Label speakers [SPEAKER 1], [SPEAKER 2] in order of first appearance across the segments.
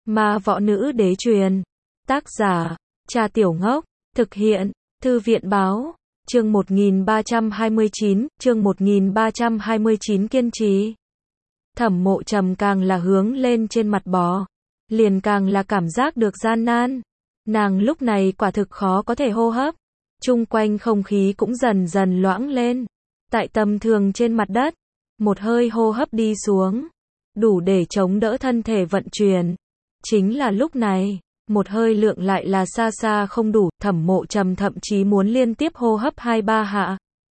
[SPEAKER 1] Ma võ nữ đế truyền. Tác giả, Trà Tiểu Ngốc. Thực hiện, Thư viện báo. Chương 1329 kiên trì. Thẩm Mộ Trầm càng là hướng lên trên mặt bò, liền càng là cảm giác được gian nan. Nàng lúc này quả thực khó có thể hô hấp. Chung quanh không khí cũng dần dần loãng lên. Tại tầm thường trên mặt đất, một hơi hô hấp đi xuống, đủ để chống đỡ thân thể vận chuyển. Chính là lúc này, một hơi lượng lại là xa xa không đủ, Thẩm Mộ Trầm thậm chí muốn liên tiếp hô hấp 2-3 hạ,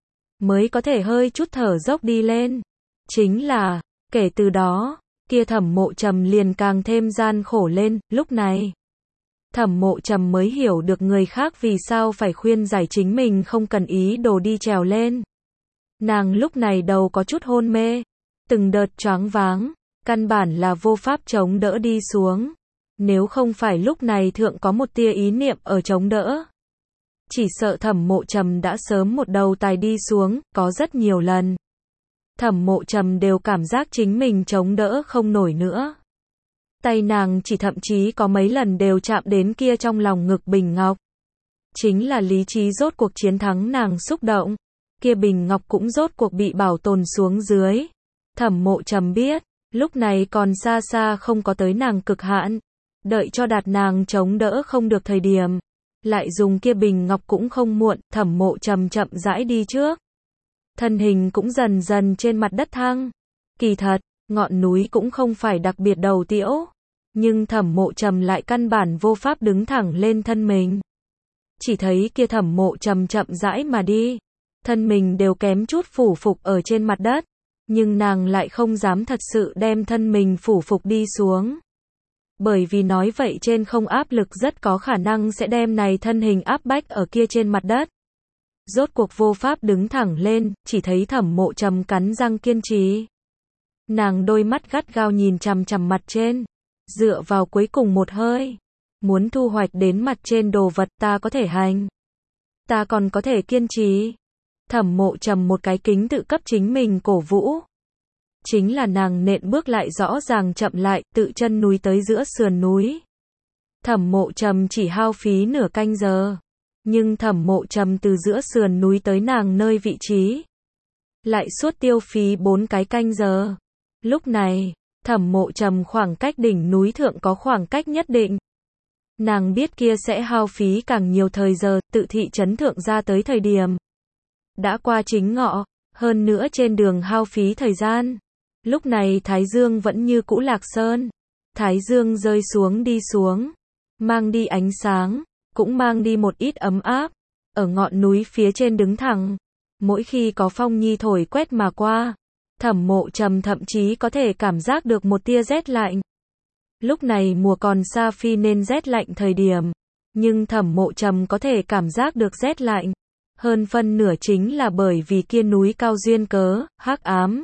[SPEAKER 1] mới có thể hơi chút thở dốc đi lên. Chính là, kể từ đó, kia Thẩm Mộ Trầm liền càng thêm gian khổ lên, lúc này. Thẩm Mộ Trầm mới hiểu được người khác vì sao phải khuyên giải chính mình không cần ý đồ đi trèo lên. Nàng lúc này đầu có chút hôn mê, từng đợt choáng váng, căn bản là vô pháp chống đỡ đi xuống. Nếu không phải lúc này thượng có một tia ý niệm ở chống đỡ, chỉ sợ Thẩm Mộ Trầm đã sớm một đầu tài đi xuống. Có rất nhiều lần, Thẩm Mộ Trầm đều cảm giác chính mình chống đỡ không nổi nữa. Tay nàng chỉ thậm chí có mấy lần đều chạm đến kia trong lòng ngực bình ngọc. Chính là lý trí rốt cuộc chiến thắng nàng xúc động. Kia bình ngọc cũng rốt cuộc bị bảo tồn xuống dưới. Thẩm Mộ Trầm biết, lúc này còn xa xa không có tới nàng cực hạn. Đợi cho đạt nàng chống đỡ không được thời điểm, lại dùng kia bình ngọc cũng không muộn. Thẩm Mộ Trầm chậm rãi đi trước, thân hình cũng dần dần trên mặt đất thăng. Kỳ thật, ngọn núi cũng không phải đặc biệt đầu tiễu, nhưng Thẩm Mộ Trầm lại căn bản vô pháp đứng thẳng lên thân mình. Chỉ thấy kia Thẩm Mộ Trầm chậm rãi mà đi, thân mình đều kém chút phủ phục ở trên mặt đất, nhưng nàng lại không dám thật sự đem thân mình phủ phục đi xuống. Bởi vì nói vậy trên không áp lực rất có khả năng sẽ đem này thân hình áp bách ở kia trên mặt đất. Rốt cuộc vô pháp đứng thẳng lên, chỉ thấy Thẩm Mộ Trầm cắn răng kiên trì. Nàng đôi mắt gắt gao nhìn chằm chằm mặt trên, dựa vào cuối cùng một hơi, muốn thu hoạch đến mặt trên đồ vật. Ta có thể hành, ta còn có thể kiên trì. Thẩm Mộ Trầm một cái kính tự cấp chính mình cổ vũ. Chính là nàng nện bước lại rõ ràng chậm lại, tự chân núi tới giữa sườn núi. Thẩm Mộ Trầm chỉ hao phí nửa canh giờ, nhưng Thẩm Mộ Trầm từ giữa sườn núi tới nàng nơi vị trí, lại suốt tiêu phí 4 cái canh giờ. Lúc này, Thẩm Mộ Trầm khoảng cách đỉnh núi thượng có khoảng cách nhất định. Nàng biết kia sẽ hao phí càng nhiều thời giờ, tự thị trấn thượng ra tới thời điểm đã qua chính ngọ, hơn nữa trên đường hao phí thời gian. Lúc này Thái Dương vẫn như cũ lạc sơn. Thái Dương rơi xuống đi xuống, mang đi ánh sáng, cũng mang đi một ít ấm áp. Ở ngọn núi phía trên đứng thẳng, mỗi khi có phong nhi thổi quét mà qua, Thẩm Mộ Trầm thậm chí có thể cảm giác được một tia rét lạnh. Lúc này mùa còn xa phi nên rét lạnh thời điểm, nhưng Thẩm Mộ Trầm có thể cảm giác được rét lạnh. Hơn phân nửa chính là bởi vì kia núi cao duyên cớ, hắc ám,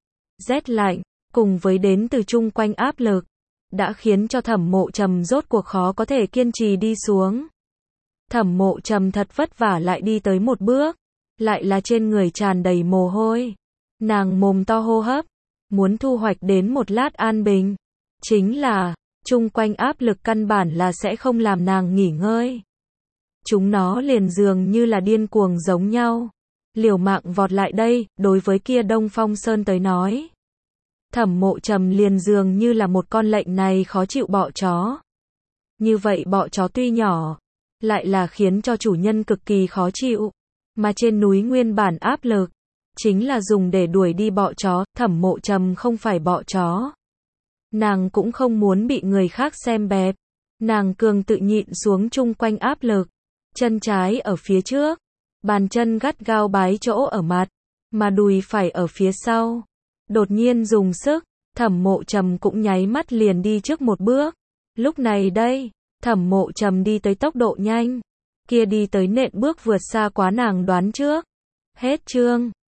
[SPEAKER 1] rét lạnh, cùng với đến từ chung quanh áp lực, đã khiến cho Thẩm Mộ Trầm rốt cuộc khó có thể kiên trì đi xuống. Thẩm Mộ Trầm thật vất vả lại đi tới một bước, lại là trên người tràn đầy mồ hôi. Nàng mồm to hô hấp, muốn thu hoạch đến một lát an bình. Chính là, chung quanh áp lực căn bản là sẽ không làm nàng nghỉ ngơi. Chúng nó liền dường như là điên cuồng giống nhau, liều mạng vọt lại đây. Đối với kia Đông Phong Sơn tới nói, Thẩm Mộ Trầm liền dường như là một con lệnh này khó chịu bọ chó. Như vậy bọ chó tuy nhỏ, lại là khiến cho chủ nhân cực kỳ khó chịu. Mà trên núi nguyên bản áp lực, chính là dùng để đuổi đi bọ chó. Thẩm Mộ Trầm không phải bọ chó. Nàng cũng không muốn bị người khác xem bẹp. Nàng cường tự nhịn xuống chung quanh áp lực. Chân trái ở phía trước, bàn chân gắt gao bái chỗ ở mặt, mà đùi phải ở phía sau. Đột nhiên dùng sức, Thẩm Mộ Trầm cũng nháy mắt liền đi trước một bước. Lúc này đây, Thẩm Mộ Trầm đi tới tốc độ nhanh, kia đi tới nện bước vượt xa quá nàng đoán trước. Hết chương.